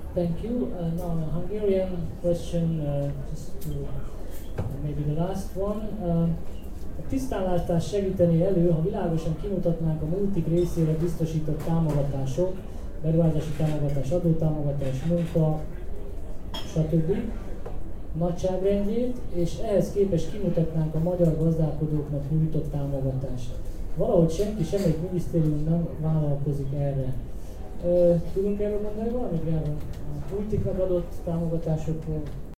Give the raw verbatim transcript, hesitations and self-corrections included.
Thank you. Uh, now a Hungarian question, uh, just to, uh, maybe the last one. Uh, a tisztánlátást segíteni elő, ha világosan kimutatnánk a multik részére biztosított támogatások, beruházási támogatás, adótámogatás, munka, stb. Nagyságrendjét, és ehhez képest kimutatnánk a magyar gazdálkodóknak nyújtott támogatást. Valahogy senki, semmelyik minisztérium nem vállalkozik erre. Uh, tudunk erről mondani valamit, Gábor? A multiknak adott támogatásokról?